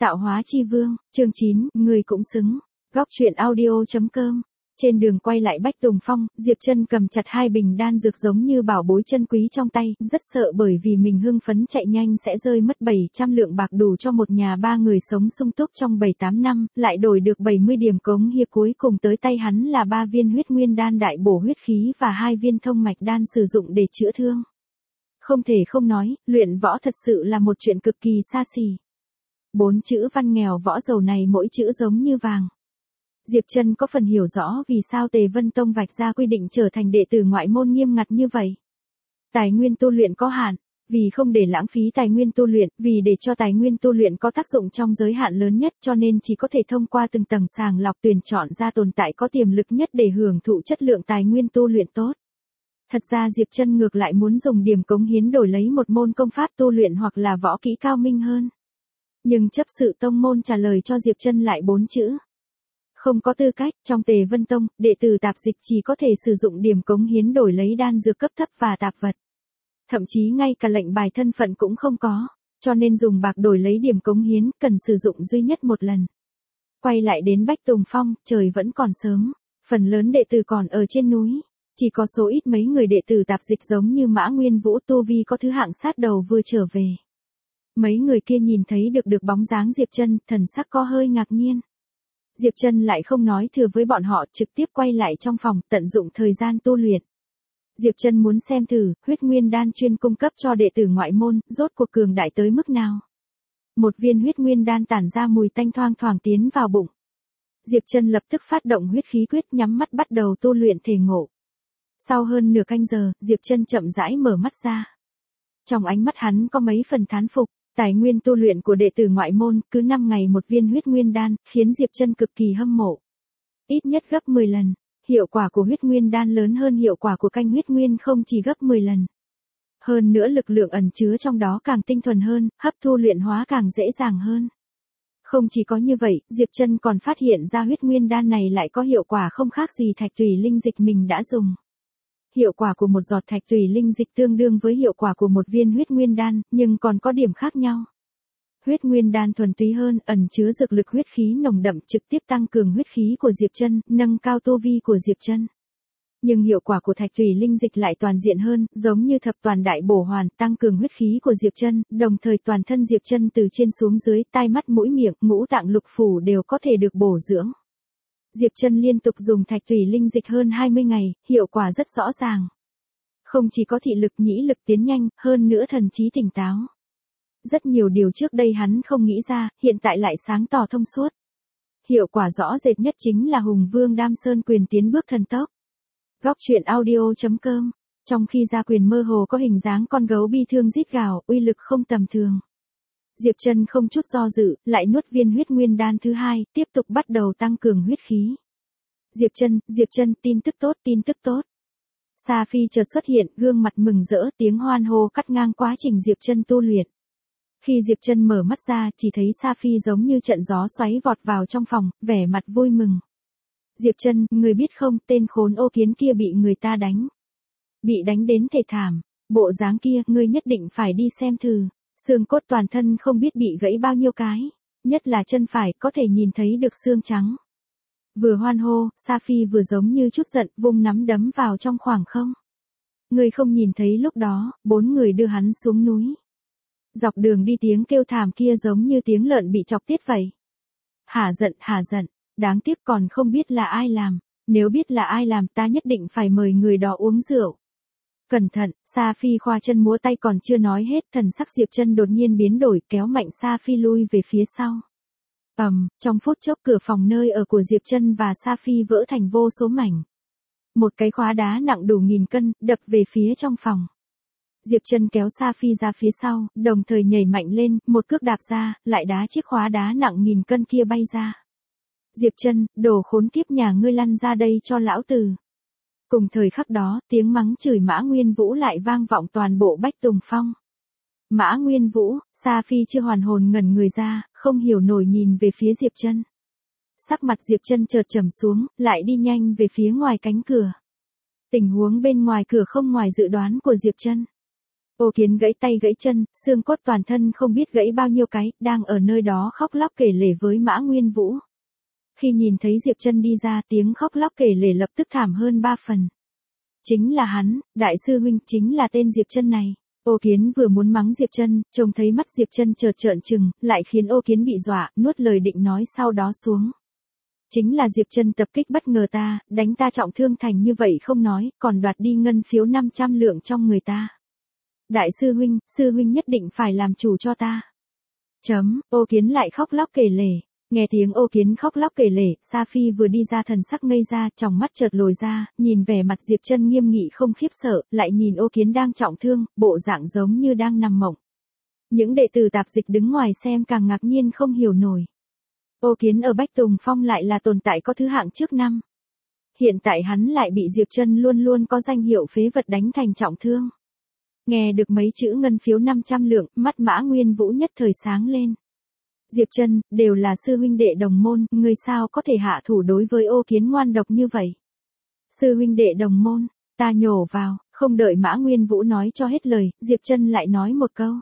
Tạo hóa chi vương, chương 9, người cũng xứng. Góc truyện audio.com. Trên đường quay lại Bách Tùng Phong, Diệp Trân cầm chặt hai bình đan dược giống như bảo bối chân quý trong tay, rất sợ bởi vì mình hưng phấn chạy nhanh sẽ rơi mất 700 lượng bạc đủ cho một nhà ba người sống sung túc trong 7-8 năm, lại đổi được 70 điểm cống hiệp cuối cùng tới tay hắn là 3 viên huyết nguyên đan đại bổ huyết khí và 2 viên thông mạch đan sử dụng để chữa thương. Không thể không nói, luyện võ thật sự là một chuyện cực kỳ xa xỉ. 4 chữ văn nghèo võ giàu này mỗi chữ giống như vàng. Diệp Trân có phần hiểu rõ vì sao Tề Vân Tông vạch ra quy định trở thành đệ tử ngoại môn nghiêm ngặt như vậy. Tài nguyên tu luyện có hạn, vì không để lãng phí tài nguyên tu luyện, vì để cho tài nguyên tu luyện có tác dụng trong giới hạn lớn nhất cho nên chỉ có thể thông qua từng tầng sàng lọc tuyển chọn ra tồn tại có tiềm lực nhất để hưởng thụ chất lượng tài nguyên tu luyện tốt. Thật ra Diệp Trân ngược lại muốn dùng điểm cống hiến đổi lấy một môn công pháp tu luyện hoặc là võ kỹ cao minh hơn. Nhưng chấp sự tông môn trả lời cho Diệp Trân lại 4 chữ. Không có tư cách, trong Tề Vân Tông, đệ tử tạp dịch chỉ có thể sử dụng điểm cống hiến đổi lấy đan dược cấp thấp và tạp vật. Thậm chí ngay cả lệnh bài thân phận cũng không có, cho nên dùng bạc đổi lấy điểm cống hiến cần sử dụng duy nhất một lần. Quay lại đến Bách Tùng Phong, trời vẫn còn sớm, phần lớn đệ tử còn ở trên núi. Chỉ có số ít mấy người đệ tử tạp dịch giống như Mã Nguyên Vũ tu vi có thứ hạng sát đầu vừa trở về. Mấy người kia nhìn thấy được bóng dáng Diệp Trân, thần sắc có hơi ngạc nhiên. Diệp Trân lại không nói thừa với bọn họ, trực tiếp quay lại trong phòng, tận dụng thời gian tu luyện. Diệp Trân muốn xem thử, huyết nguyên đan chuyên cung cấp cho đệ tử ngoại môn, rốt cuộc cường đại tới mức nào. Một viên huyết nguyên đan tản ra mùi tanh thoang thoảng tiến vào bụng. Diệp Trân lập tức phát động huyết khí quyết nhắm mắt bắt đầu tu luyện thể ngộ. Sau hơn nửa canh giờ, Diệp Trân chậm rãi mở mắt ra. Trong ánh mắt hắn có mấy phần thán phục, tài nguyên tu luyện của đệ tử ngoại môn cứ 5 ngày một viên huyết nguyên đan, khiến Diệp Trân cực kỳ hâm mộ. Ít nhất gấp 10 lần, hiệu quả của huyết nguyên đan lớn hơn hiệu quả của canh huyết nguyên không chỉ gấp 10 lần. Hơn nữa lực lượng ẩn chứa trong đó càng tinh thuần hơn, hấp thu luyện hóa càng dễ dàng hơn. Không chỉ có như vậy, Diệp Trân còn phát hiện ra huyết nguyên đan này lại có hiệu quả không khác gì thạch tùy linh dịch mình đã dùng. Hiệu quả của một giọt thạch tùy linh dịch tương đương với hiệu quả của một viên huyết nguyên đan, nhưng còn có điểm khác nhau. Huyết nguyên đan thuần túy hơn, ẩn chứa dược lực huyết khí nồng đậm trực tiếp tăng cường huyết khí của Diệp Trân, nâng cao tu vi của Diệp Trân. Nhưng hiệu quả của thạch tùy linh dịch lại toàn diện hơn, giống như thập toàn đại bổ hoàn, tăng cường huyết khí của Diệp Trân, đồng thời toàn thân Diệp Trân từ trên xuống dưới, tai mắt mũi miệng, ngũ tạng lục phủ đều có thể được bổ dưỡng. Diệp Trân liên tục dùng thạch tùy linh dịch hơn 20 ngày, hiệu quả rất rõ ràng. Không chỉ có thị lực nhĩ lực tiến nhanh, hơn nữa thần trí tỉnh táo. Rất nhiều điều trước đây hắn không nghĩ ra, hiện tại lại sáng tỏ thông suốt. Hiệu quả rõ rệt nhất chính là Hùng Vương Đam Sơn quyền tiến bước thần tốc. Góc truyện audio.com. Trong khi ra quyền mơ hồ có hình dáng con gấu bi thương rít gào, uy lực không tầm thường. Diệp Trân không chút do dự, lại nuốt viên huyết nguyên đan thứ 2, tiếp tục bắt đầu tăng cường huyết khí. Diệp Trân, tin tức tốt. Sa Phi chợt xuất hiện, gương mặt mừng rỡ, tiếng hoan hô cắt ngang quá trình Diệp Trân tu luyện. Khi Diệp Trân mở mắt ra, chỉ thấy Sa Phi giống như trận gió xoáy vọt vào trong phòng, vẻ mặt vui mừng. Diệp Trân, người biết không, tên khốn ô kiến kia bị người ta đánh. Bị đánh đến thể thảm, bộ dáng kia, ngươi nhất định phải đi xem thử. Xương cốt toàn thân không biết bị gãy bao nhiêu cái, nhất là chân phải có thể nhìn thấy được xương trắng. Vừa hoan hô, Sa Phi vừa giống như chút giận, vung nắm đấm vào trong khoảng không. Người không nhìn thấy lúc đó, 4 người đưa hắn xuống núi. Dọc đường đi tiếng kêu thảm kia giống như tiếng lợn bị chọc tiết vậy. Hả giận, đáng tiếc còn không biết là ai làm, nếu biết là ai làm ta nhất định phải mời người đó uống rượu. Cẩn thận, Sa Phi khoa chân múa tay còn chưa nói hết, thần sắc Diệp Trân đột nhiên biến đổi, kéo mạnh Sa Phi lui về phía sau. Trong phút chốc cửa phòng nơi ở của Diệp Trân và Sa Phi vỡ thành vô số mảnh. Một cái khóa đá nặng đủ 1000 cân, đập về phía trong phòng. Diệp Trân kéo Sa Phi ra phía sau, đồng thời nhảy mạnh lên, một cước đạp ra, lại đá chiếc khóa đá nặng 1000 cân kia bay ra. Diệp Trân, đồ khốn kiếp nhà ngươi lăn ra đây cho lão tử. Cùng thời khắc đó, tiếng mắng chửi Mã Nguyên Vũ lại vang vọng toàn bộ Bách Tùng Phong. Mã Nguyên Vũ, Sa Phi chưa hoàn hồn ngẩn người ra, không hiểu nổi nhìn về phía Diệp Trân. Sắc mặt Diệp Trân chợt trầm xuống, lại đi nhanh về phía ngoài cánh cửa. Tình huống bên ngoài cửa không ngoài dự đoán của Diệp Trân. Ô Kiến gãy tay gãy chân, xương cốt toàn thân không biết gãy bao nhiêu cái, đang ở nơi đó khóc lóc kể lể với Mã Nguyên Vũ. Khi nhìn thấy Diệp Trân đi ra, tiếng khóc lóc kể lể lập tức thảm hơn 3 phần. Chính là hắn, đại sư huynh, chính là tên Diệp Trân này. Ô Kiến vừa muốn mắng Diệp Trân, trông thấy mắt Diệp Trân chợt trợn trừng, lại khiến Ô Kiến bị dọa, nuốt lời định nói sau đó xuống. Chính là Diệp Trân tập kích bất ngờ ta, đánh ta trọng thương thành như vậy không nói, còn đoạt đi ngân phiếu 500 lượng trong người ta. Đại sư huynh nhất định phải làm chủ cho ta. Ô Kiến lại khóc lóc kể lể. Nghe tiếng Ô Kiến khóc lóc kể lể, Sa Phi vừa đi ra thần sắc ngây ra, tròng mắt chợt lồi ra, nhìn vẻ mặt Diệp Trân nghiêm nghị không khiếp sợ, lại nhìn Ô Kiến đang trọng thương, bộ dạng giống như đang nằm mộng. Những đệ tử tạp dịch đứng ngoài xem càng ngạc nhiên không hiểu nổi. Ô Kiến ở Bách Tùng Phong lại là tồn tại có thứ hạng trước năm. Hiện tại hắn lại bị Diệp Trân luôn luôn có danh hiệu phế vật đánh thành trọng thương. Nghe được mấy chữ ngân phiếu 500 lượng, mắt Mã Nguyên Vũ nhất thời sáng lên. Diệp Trân, đều là sư huynh đệ đồng môn, ngươi sao có thể hạ thủ đối với Ô Kiến ngoan độc như vậy? Sư huynh đệ đồng môn, ta nhổ vào, không đợi Mã Nguyên Vũ nói cho hết lời, Diệp Trân lại nói một câu.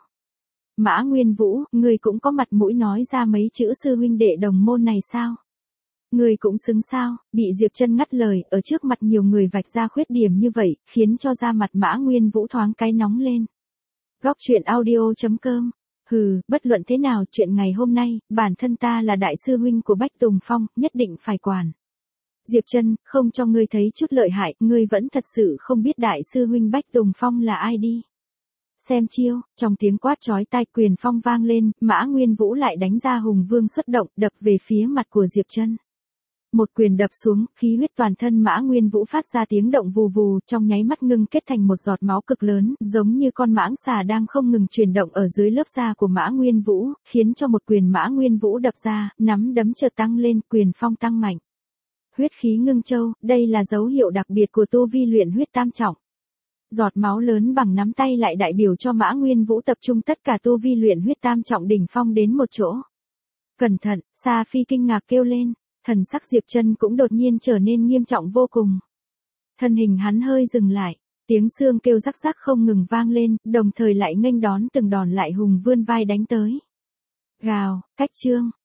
Mã Nguyên Vũ, ngươi cũng có mặt mũi nói ra mấy chữ sư huynh đệ đồng môn này sao? Ngươi cũng xứng sao? Bị Diệp Trân ngắt lời, ở trước mặt nhiều người vạch ra khuyết điểm như vậy, khiến cho da mặt Mã Nguyên Vũ thoáng cái nóng lên. Góc truyện audio.com. Hừ, bất luận thế nào, chuyện ngày hôm nay, bản thân ta là đại sư huynh của Bách Tùng Phong, nhất định phải quản. Diệp Trân, không cho ngươi thấy chút lợi hại, ngươi vẫn thật sự không biết đại sư huynh Bách Tùng Phong là ai đi. Xem chiêu, trong tiếng quát chói tai quyền phong vang lên, Mã Nguyên Vũ lại đánh ra hùng vương xuất động, đập về phía mặt của Diệp Trân. Một quyền đập xuống, khí huyết toàn thân Mã Nguyên Vũ phát ra tiếng động vù vù, trong nháy mắt ngưng kết thành một giọt máu cực lớn, giống như con mãng xà đang không ngừng chuyển động ở dưới lớp da của Mã Nguyên Vũ, khiến cho một quyền Mã Nguyên Vũ đập ra, nắm đấm chợt tăng lên, quyền phong tăng mạnh. Huyết khí ngưng châu, đây là dấu hiệu đặc biệt của tu vi luyện huyết tam trọng. Giọt máu lớn bằng nắm tay lại đại biểu cho Mã Nguyên Vũ tập trung tất cả tu vi luyện huyết tam trọng đỉnh phong đến một chỗ. Cẩn thận, Sa Phi kinh ngạc kêu lên. Thần sắc Diệp Trân cũng đột nhiên trở nên nghiêm trọng vô cùng. Thân hình hắn hơi dừng lại, tiếng xương kêu rắc rắc không ngừng vang lên, đồng thời lại nghênh đón từng đòn lại hùng vươn vai đánh tới. Gào, cách chương,